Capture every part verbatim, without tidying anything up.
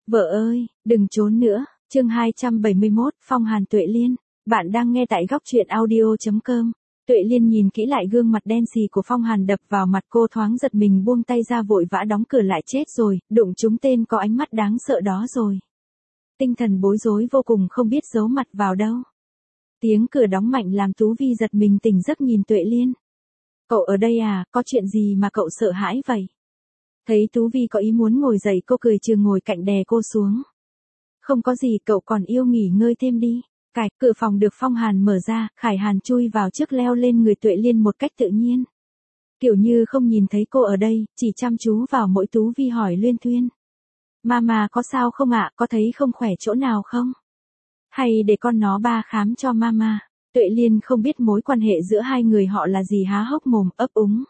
Vợ ơi, đừng trốn nữa. Chương hai trăm bảy mươi mốt, Phong Hàn Tuệ Liên. Bạn đang nghe tại góc truyện audio chấm com. Tuệ Liên nhìn kỹ lại gương mặt đen xì của Phong Hàn đập vào mặt cô, thoáng giật mình buông tay ra, vội vã đóng cửa lại. Chết rồi, đụng trúng tên có ánh mắt đáng sợ đó rồi. Tinh thần bối rối vô cùng, không biết giấu mặt vào đâu. Tiếng cửa đóng mạnh làm Tú Vi giật mình tỉnh giấc, nhìn Tuệ Liên. Cậu ở đây à, có chuyện gì mà cậu sợ hãi vậy? Thấy Tú Vi có ý muốn ngồi dậy, cô cười trừ ngồi cạnh đè cô xuống. Không có gì, cậu còn yêu nghỉ ngơi thêm đi. Cạch, cửa phòng được Phong Hàn mở ra, Khải Hàn chui vào trước, leo lên người Tuệ Liên một cách tự nhiên. Kiểu như không nhìn thấy cô ở đây, chỉ chăm chú vào mỗi Tú Vi hỏi luyên thuyên. Mama có sao không ạ, có thấy không khỏe chỗ nào không? Hay để con nó ba khám cho mama. Tuệ Liên không biết mối quan hệ giữa hai người họ là gì, há hốc mồm ấp úng.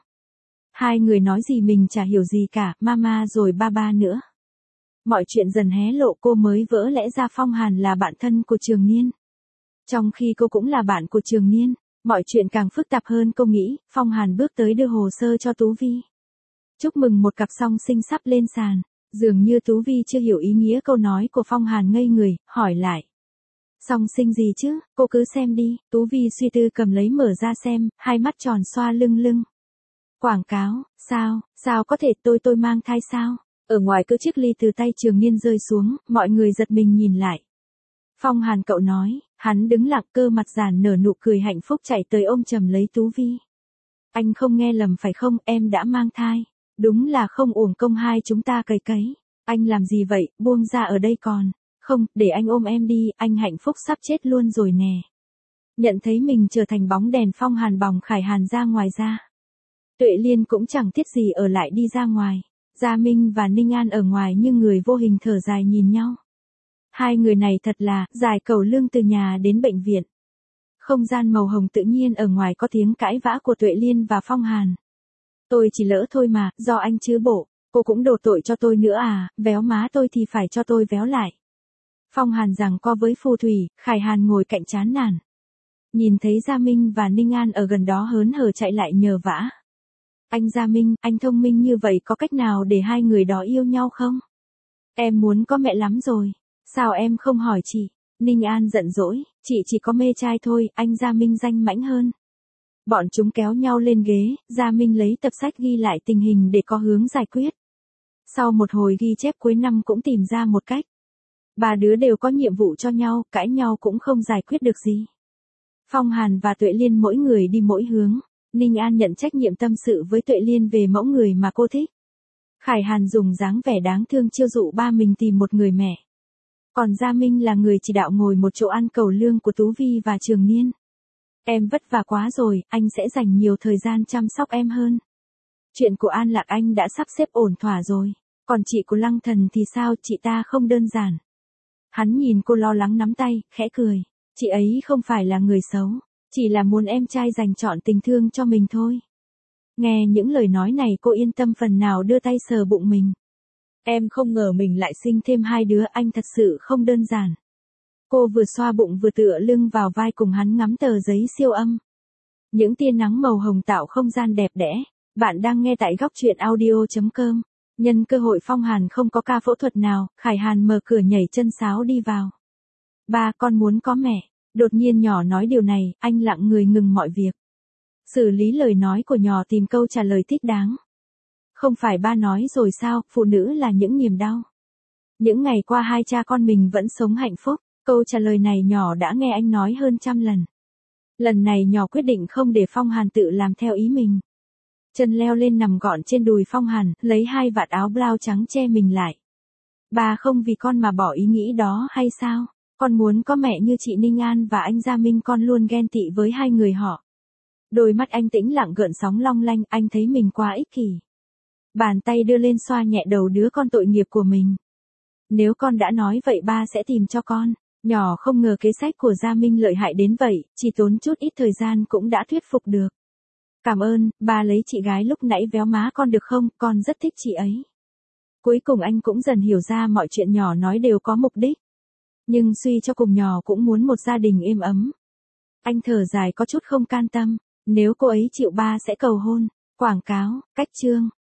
Hai người nói gì mình chả hiểu gì cả, mama rồi ba ba nữa. Mọi chuyện dần hé lộ, cô mới vỡ lẽ ra Phong Hàn là bạn thân của Trường Niên. Trong khi cô cũng là bạn của Trường Niên, mọi chuyện càng phức tạp hơn cô nghĩ. Phong Hàn bước tới đưa hồ sơ cho Tú Vi. Chúc mừng một cặp song sinh sắp lên sàn. Dường như Tú Vi chưa hiểu ý nghĩa câu nói của Phong Hàn, ngây người, hỏi lại. Song sinh gì chứ, cô cứ xem đi. Tú Vi suy tư cầm lấy mở ra xem, hai mắt tròn xoa lưng lưng. Quảng cáo, sao, sao có thể, tôi tôi mang thai sao? Ở ngoài cửa chiếc ly từ tay Trường Niên rơi xuống, mọi người giật mình nhìn lại. Phong Hàn cậu nói, hắn đứng lặng, cơ mặt giản nở nụ cười hạnh phúc, chạy tới ôm chầm lấy Tú Vi. Anh không nghe lầm phải không, em đã mang thai. Đúng là không uổng công hai chúng ta cấy cấy. Anh làm gì vậy, buông ra ở đây còn. Không, để anh ôm em đi, anh hạnh phúc sắp chết luôn rồi nè. Nhận thấy mình trở thành bóng đèn, Phong Hàn bòng Khải Hàn ra ngoài ra. Tuệ Liên cũng chẳng thiết gì ở lại, đi ra ngoài. Gia Minh và Ninh An ở ngoài như người vô hình thở dài nhìn nhau. Hai người này thật là dài cầu lương từ nhà đến bệnh viện. Không gian màu hồng tự nhiên, ở ngoài có tiếng cãi vã của Tuệ Liên và Phong Hàn. Tôi chỉ lỡ thôi mà, do anh chứ bộ, cô cũng đổ tội cho tôi nữa à, véo má tôi thì phải cho tôi véo lại. Phong Hàn giằng co với phù thủy, Khải Hàn ngồi cạnh chán nản. Nhìn thấy Gia Minh và Ninh An ở gần đó hớn hở chạy lại nhờ vả. Anh Gia Minh, anh thông minh như vậy, có cách nào để hai người đó yêu nhau không? Em muốn có mẹ lắm rồi, sao em không hỏi chị? Ninh An giận dỗi, chị chỉ có mê trai thôi, anh Gia Minh danh mãnh hơn. Bọn chúng kéo nhau lên ghế, Gia Minh lấy tập sách ghi lại tình hình để có hướng giải quyết. Sau một hồi ghi chép cuối năm cũng tìm ra một cách. Ba đứa đều có nhiệm vụ cho nhau, cãi nhau cũng không giải quyết được gì. Phong Hàn và Tuệ Liên mỗi người đi mỗi hướng. Ninh An nhận trách nhiệm tâm sự với Tuệ Liên về mẫu người mà cô thích. Khải Hàn dùng dáng vẻ đáng thương chiêu dụ ba mình tìm một người mẹ. Còn Gia Minh là người chỉ đạo ngồi một chỗ ăn cầu lương của Tú Vi và Trường Niên. Em vất vả quá rồi, anh sẽ dành nhiều thời gian chăm sóc em hơn. Chuyện của An Lạc anh đã sắp xếp ổn thỏa rồi. Còn chị của Lăng Thần thì sao, chị ta không đơn giản. Hắn nhìn cô lo lắng nắm tay, khẽ cười. Chị ấy không phải là người xấu. Chỉ là muốn em trai dành trọn tình thương cho mình thôi. Nghe những lời nói này, cô yên tâm phần nào, đưa tay sờ bụng mình. Em không ngờ mình lại sinh thêm hai đứa, anh thật sự không đơn giản. Cô vừa xoa bụng vừa tựa lưng vào vai cùng hắn ngắm tờ giấy siêu âm. Những tia nắng màu hồng tạo không gian đẹp đẽ. Bạn đang nghe tại góc truyện audio chấm com. Nhân cơ hội Phong Hàn không có ca phẫu thuật nào, Khải Hàn mở cửa nhảy chân sáo đi vào. Ba, con muốn có mẹ. Đột nhiên nhỏ nói điều này, anh lặng người ngừng mọi việc. Xử lý lời nói của nhỏ, tìm câu trả lời thích đáng. Không phải ba nói rồi sao, phụ nữ là những niềm đau. Những ngày qua hai cha con mình vẫn sống hạnh phúc. Câu trả lời này nhỏ đã nghe anh nói hơn trăm lần. Lần này nhỏ quyết định không để Phong Hàn tự làm theo ý mình. Chân leo lên nằm gọn trên đùi Phong Hàn, lấy hai vạt áo blau trắng che mình lại. Ba không vì con mà bỏ ý nghĩ đó hay sao? Con muốn có mẹ như chị Ninh An và anh Gia Minh, con luôn ghen tị với hai người họ. Đôi mắt anh tĩnh lặng gợn sóng long lanh, anh thấy mình quá ích kỷ. Bàn tay đưa lên xoa nhẹ đầu đứa con tội nghiệp của mình. Nếu con đã nói vậy, ba sẽ tìm cho con. Nhỏ không ngờ kế sách của Gia Minh lợi hại đến vậy, chỉ tốn chút ít thời gian cũng đã thuyết phục được. Cảm ơn, ba lấy chị gái lúc nãy véo má con được không, con rất thích chị ấy. Cuối cùng anh cũng dần hiểu ra mọi chuyện nhỏ nói đều có mục đích. Nhưng suy cho cùng nhỏ cũng muốn một gia đình êm ấm. Anh thở dài có chút không can tâm, nếu cô ấy chịu ba sẽ cầu hôn. Quảng cáo, cách chương.